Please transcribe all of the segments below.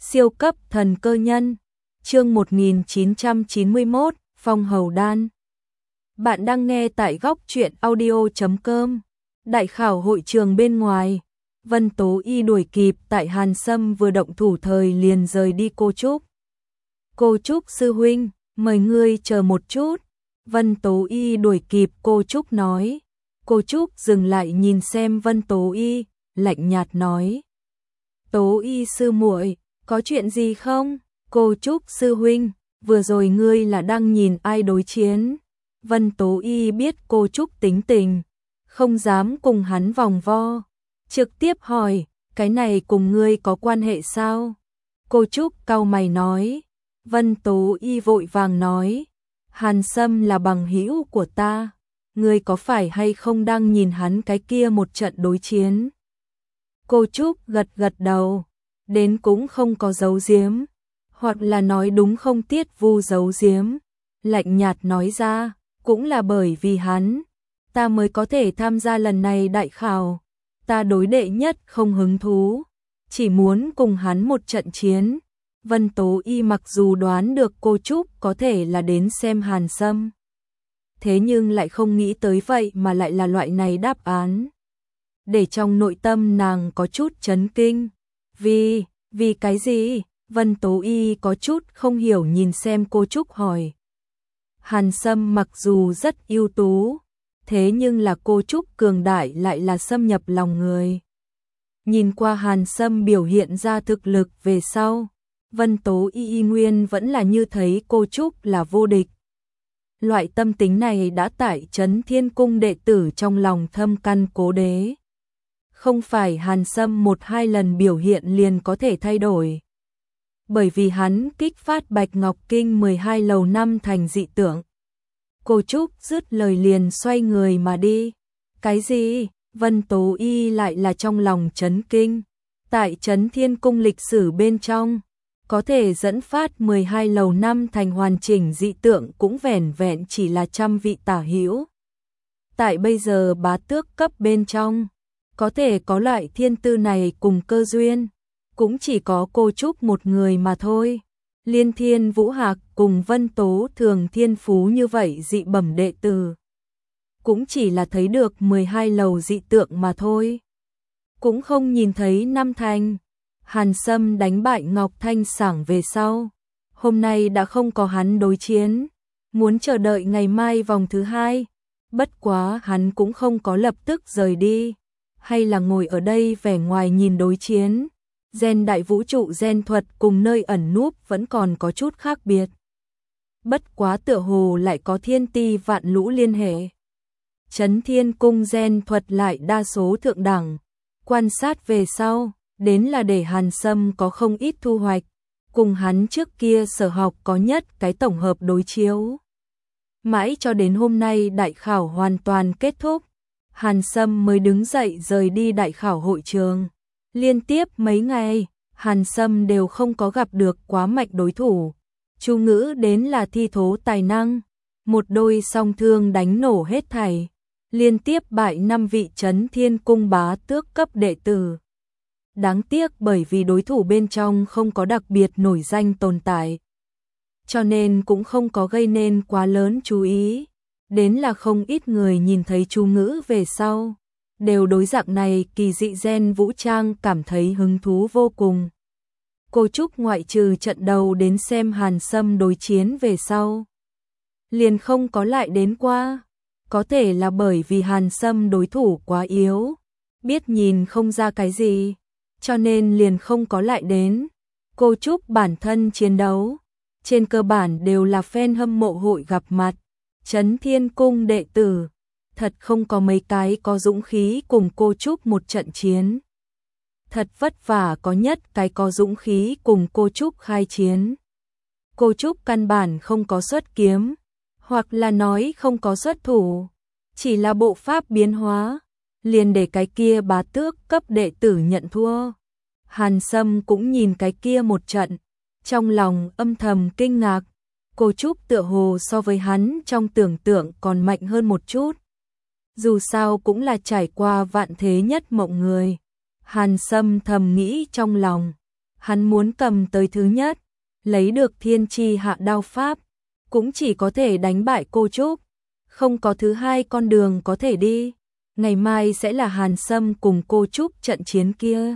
Siêu cấp thần cơ nhân. Chương 1991, Phong Hầu Đan. Bạn đang nghe tại góc truyện audio.com. Đại khảo hội trường bên ngoài, Vân Tố Y đuổi kịp tại Hàn Sâm vừa động thủ thời liền rời đi. Cô Trúc. Cô Trúc sư huynh, mời ngươi chờ một chút. Vân Tố Y đuổi kịp cô Trúc nói. Cô Trúc dừng lại nhìn xem Vân Tố Y, lạnh nhạt nói. Tố Y sư muội, có chuyện gì không? Cô Trúc sư huynh, vừa rồi ngươi là đang nhìn ai đối chiến? Vân Tố Y biết cô Trúc tính tình, không dám cùng hắn vòng vo, trực tiếp hỏi, cái này cùng ngươi có quan hệ sao? Cô Trúc cau mày nói. Vân Tố Y vội vàng nói, Hàn Sâm là bằng hữu của ta, ngươi có phải hay không đang nhìn hắn cái kia một trận đối chiến? Cô Trúc gật gật đầu, đến cũng không có giấu giếm, hoặc là nói đúng không tiết vu giấu giếm, lạnh nhạt nói ra, cũng là bởi vì hắn, ta mới có thể tham gia lần này đại khảo, ta đối đệ nhất không hứng thú, chỉ muốn cùng hắn một trận chiến. Vân Tố Y mặc dù đoán được cô Trúc có thể là đến xem Hàn Sâm, thế nhưng lại không nghĩ tới vậy mà lại là loại này đáp án. Để trong nội tâm nàng có chút chấn kinh. Vì cái gì? Vân Tố Y có chút không hiểu nhìn xem cô Trúc hỏi. Hàn Sâm mặc dù rất ưu tú, thế nhưng là cô Trúc cường đại lại là xâm nhập lòng người. Nhìn qua Hàn Sâm biểu hiện ra thực lực về sau, Vân Tố Y nguyên vẫn là như thấy cô Trúc là vô địch. Loại tâm tính này đã tại Trấn Thiên Cung đệ tử trong lòng thâm căn cố đế. Không phải Hàn Sâm một hai lần biểu hiện liền có thể thay đổi. Bởi vì hắn kích phát Bạch Ngọc Kinh 12 lầu năm thành dị tượng. Cô Trúc dứt lời liền xoay người mà đi. Cái gì? Vân Tố Y lại là trong lòng chấn kinh. Tại Trấn Thiên Cung lịch sử bên trong, có thể dẫn phát 12 lầu năm thành hoàn chỉnh dị tượng cũng vẻn vẹn chỉ là trăm vị tả hữu. Tại bây giờ bá tước cấp bên trong, có thể có loại thiên tư này cùng cơ duyên, cũng chỉ có cô Trúc một người mà thôi. Liên Thiên Vũ Hạc cùng Vân Tố Thường thiên phú như vậy dị bẩm đệ tử, cũng chỉ là thấy được 12 lầu dị tượng mà thôi. Cũng không nhìn thấy năm thành. Hàn Sâm đánh bại Ngọc Thanh Sảng về sau, hôm nay đã không có hắn đối chiến, muốn chờ đợi ngày mai vòng thứ hai. Bất quá hắn cũng không có lập tức rời đi, hay là ngồi ở đây vẻ ngoài nhìn đối chiến. Gen đại vũ trụ gen thuật cùng nơi ẩn núp vẫn còn có chút khác biệt. Bất quá tựa hồ lại có thiên ti vạn lũ liên hệ. Trấn Thiên Cung gen thuật lại đa số thượng đẳng. Quan sát về sau, đến là để Hàn Sâm có không ít thu hoạch, cùng hắn trước kia sở học có nhất cái tổng hợp đối chiếu. Mãi cho đến hôm nay đại khảo hoàn toàn kết thúc, Hàn Sâm mới đứng dậy rời đi đại khảo hội trường. Liên tiếp mấy ngày, Hàn Sâm đều không có gặp được quá mạnh đối thủ. Chu Ngữ đến là thi thố tài năng, một đôi song thương đánh nổ hết thảy, liên tiếp bại 5 vị Trấn Thiên Cung bá tước cấp đệ tử. Đáng tiếc bởi vì đối thủ bên trong không có đặc biệt nổi danh tồn tại, cho nên cũng không có gây nên quá lớn chú ý. Đến là không ít người nhìn thấy Chu Ngữ về sau, đều đối dạng này kỳ dị gen vũ trang cảm thấy hứng thú vô cùng. Cô Trúc ngoại trừ trận đầu đến xem Hàn Sâm đối chiến về sau, liền không có lại đến qua. Có thể là bởi vì Hàn Sâm đối thủ quá yếu, biết nhìn không ra cái gì, cho nên liền không có lại đến. Cô Trúc bản thân chiến đấu, trên cơ bản đều là fan hâm mộ hội gặp mặt. Trấn Thiên Cung đệ tử, thật không có mấy cái có dũng khí cùng cô Trúc một trận chiến. Thật vất vả có nhất cái có dũng khí cùng cô Trúc khai chiến. Cô Trúc căn bản không có xuất kiếm, hoặc là nói không có xuất thủ, chỉ là bộ pháp biến hóa, liền để cái kia bá tước cấp đệ tử nhận thua. Hàn Sâm cũng nhìn cái kia một trận, trong lòng âm thầm kinh ngạc. Cô Trúc tựa hồ so với hắn trong tưởng tượng còn mạnh hơn một chút. Dù sao cũng là trải qua vạn thế nhất mộng người. Hàn Sâm thầm nghĩ trong lòng. Hắn muốn cầm tới thứ nhất, lấy được thiên chi hạ đao pháp, cũng chỉ có thể đánh bại cô Trúc, không có thứ hai con đường có thể đi. Ngày mai sẽ là Hàn Sâm cùng cô Trúc trận chiến kia.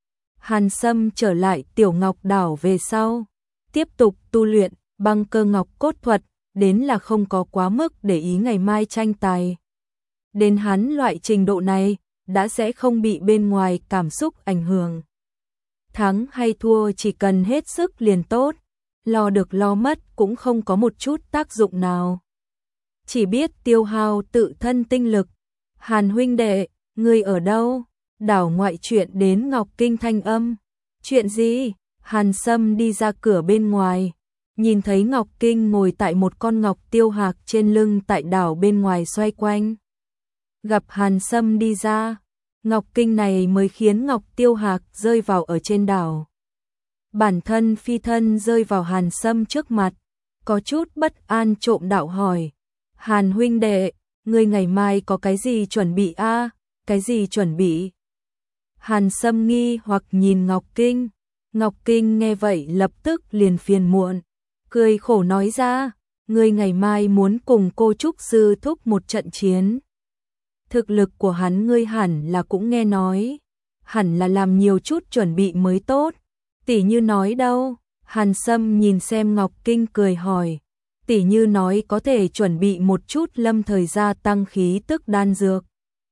Hàn Sâm trở lại Tiểu Ngọc Đảo về sau, tiếp tục tu luyện Băng Cơ Ngọc Cốt thuật, đến là không có quá mức để ý ngày mai tranh tài. Đến hắn loại trình độ này, đã sẽ không bị bên ngoài cảm xúc ảnh hưởng. Thắng hay thua chỉ cần hết sức liền tốt, lo được lo mất cũng không có một chút tác dụng nào. Chỉ biết tiêu hao tự thân tinh lực. Hàn huynh đệ, ngươi ở đâu? Đảo ngoại chuyện đến Ngọc Kinh thanh âm. Chuyện gì? Hàn Sâm đi ra cửa bên ngoài, nhìn thấy Ngọc Kinh ngồi tại một con ngọc tiêu hạc trên lưng tại đảo bên ngoài xoay quanh. Gặp Hàn Sâm đi ra, Ngọc Kinh này mới khiến Ngọc Tiêu Hạc rơi vào ở trên đảo. Bản thân phi thân rơi vào Hàn Sâm trước mặt, có chút bất an trộm đạo hỏi. Hàn huynh đệ, ngươi ngày mai có cái gì chuẩn bị a? Cái gì chuẩn bị? Hàn Sâm nghi hoặc nhìn Ngọc Kinh. Ngọc Kinh nghe vậy lập tức liền phiền muộn, cười khổ nói ra, ngươi ngày mai muốn cùng cô Trúc sư thúc một trận chiến. Thực lực của hắn ngươi hẳn là cũng nghe nói, hẳn là làm nhiều chút chuẩn bị mới tốt. Tỷ như nói đâu? Hàn Sâm nhìn xem Ngọc Kinh cười hỏi. Tỷ như nói có thể chuẩn bị một chút lâm thời gia tăng khí tức đan dược,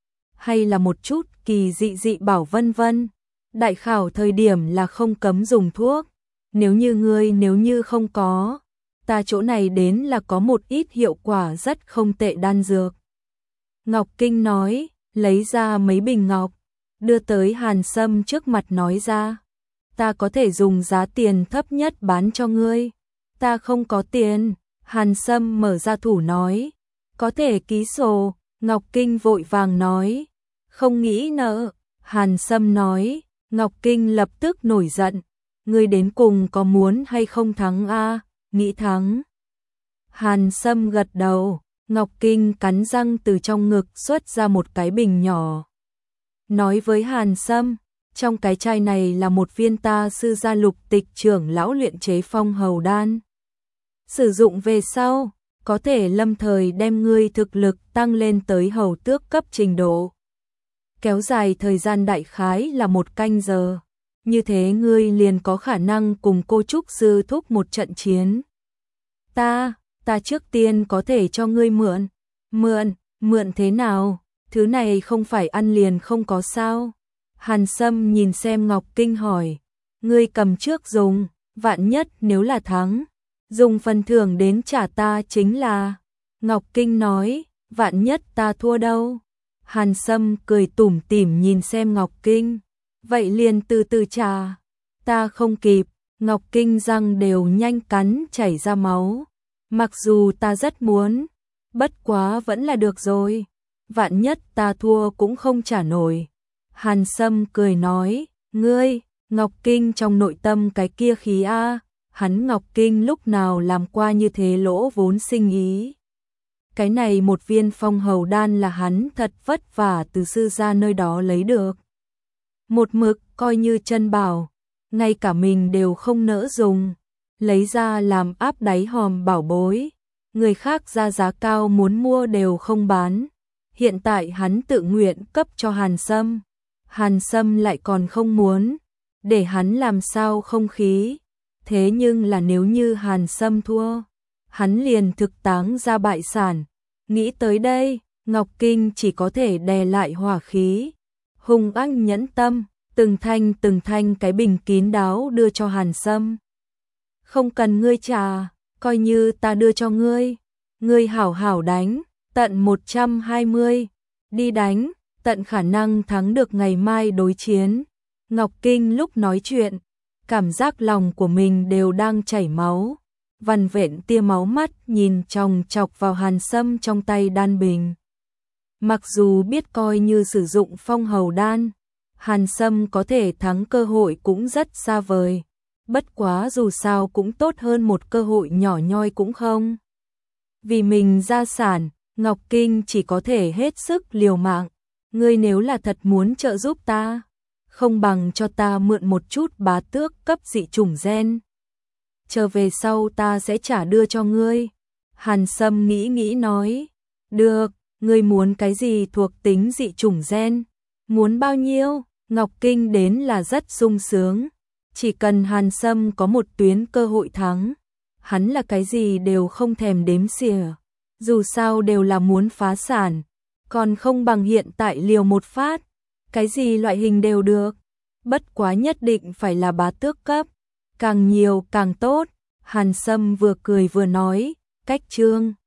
hay là một chút kỳ dị dị bảo vân vân. Đại khảo thời điểm là không cấm dùng thuốc, nếu như không có, ta chỗ này đến là có một ít hiệu quả rất không tệ đan dược. Ngọc Kinh nói, lấy ra mấy bình ngọc, đưa tới Hàn Sâm trước mặt nói ra, ta có thể dùng giá tiền thấp nhất bán cho ngươi. Ta không có tiền. Hàn Sâm mở ra thủ nói, có thể ký sổ. Ngọc Kinh vội vàng nói, không nghĩ nợ. Hàn Sâm nói, Ngọc Kinh lập tức nổi giận, ngươi đến cùng có muốn hay không thắng a? Nghĩ thắng. Hàn Sâm gật đầu. Ngọc Kinh cắn răng từ trong ngực xuất ra một cái bình nhỏ, nói với Hàn Sâm, trong cái chai này là một viên ta sư gia Lục Tịch trưởng lão luyện chế phong hầu đan. Sử dụng về sau, có thể lâm thời đem ngươi thực lực tăng lên tới hầu tước cấp trình độ. Kéo dài thời gian đại khái là 1 canh giờ. Như thế ngươi liền có khả năng cùng cô Trúc sư thúc một trận chiến. Ta trước tiên có thể cho ngươi mượn. Mượn thế nào? Thứ này không phải ăn liền không có sao? Hàn Sâm nhìn xem Ngọc Kinh hỏi, ngươi cầm trước dùng, vạn nhất nếu là thắng, dùng phần thưởng đến trả ta chính là. Ngọc Kinh nói, vạn nhất ta thua đâu? Hàn Sâm cười tủm tỉm nhìn xem Ngọc Kinh, vậy liền từ từ trả. Ta không kịp. Ngọc Kinh răng đều nhanh cắn chảy ra máu. Mặc dù ta rất muốn, bất quá vẫn là được rồi. Vạn nhất ta thua cũng không trả nổi. Hàn Sâm cười nói, ngươi, Ngọc Kinh trong nội tâm cái kia khí a, hắn Ngọc Kinh lúc nào làm qua như thế lỗ vốn sinh ý. Cái này một viên phong hầu đan là hắn thật vất vả từ sư gia nơi đó lấy được. Một mực coi như chân bảo, ngay cả mình đều không nỡ dùng, lấy ra làm áp đáy hòm bảo bối. Người khác ra giá cao muốn mua đều không bán. Hiện tại hắn tự nguyện cấp cho Hàn Sâm. Hàn Sâm lại còn không muốn, để hắn làm sao không khí. Thế nhưng là nếu như Hàn Sâm thua, hắn liền thực táng ra bại sản. Nghĩ tới đây, Ngọc Kinh chỉ có thể đè lại hỏa khí, hung ác nhẫn tâm, từng thanh cái bình kín đáo đưa cho Hàn Sâm. Không cần ngươi trả, coi như ta đưa cho ngươi. Ngươi hảo hảo đánh, tận 120, đi đánh, tận khả năng thắng được ngày mai đối chiến. Ngọc Kinh lúc nói chuyện, cảm giác lòng của mình đều đang chảy máu, vằn vện tia máu mắt nhìn chòng chọc vào Hàn Sâm trong tay đan bình. Mặc dù biết coi như sử dụng phong hầu đan, Hàn Sâm có thể thắng cơ hội cũng rất xa vời. Bất quá dù sao cũng tốt hơn một cơ hội nhỏ nhoi cũng không. Vì mình gia sản, Ngọc Kinh chỉ có thể hết sức liều mạng. Ngươi nếu là thật muốn trợ giúp ta, không bằng cho ta mượn một chút bá tước cấp dị chủng gen. Chờ về sau ta sẽ trả đưa cho ngươi. Hàn Sâm nghĩ nghĩ nói, được, ngươi muốn cái gì thuộc tính dị chủng gen? Muốn bao nhiêu? Ngọc Kinh đến là rất sung sướng. Chỉ cần Hàn Sâm có một tuyến cơ hội thắng, hắn là cái gì đều không thèm đếm xỉa. Dù sao đều là muốn phá sản, còn không bằng hiện tại liều một phát. Cái gì loại hình đều được, bất quá nhất định phải là bá tước cấp, càng nhiều càng tốt. Hàn Sâm vừa cười vừa nói, cách trương.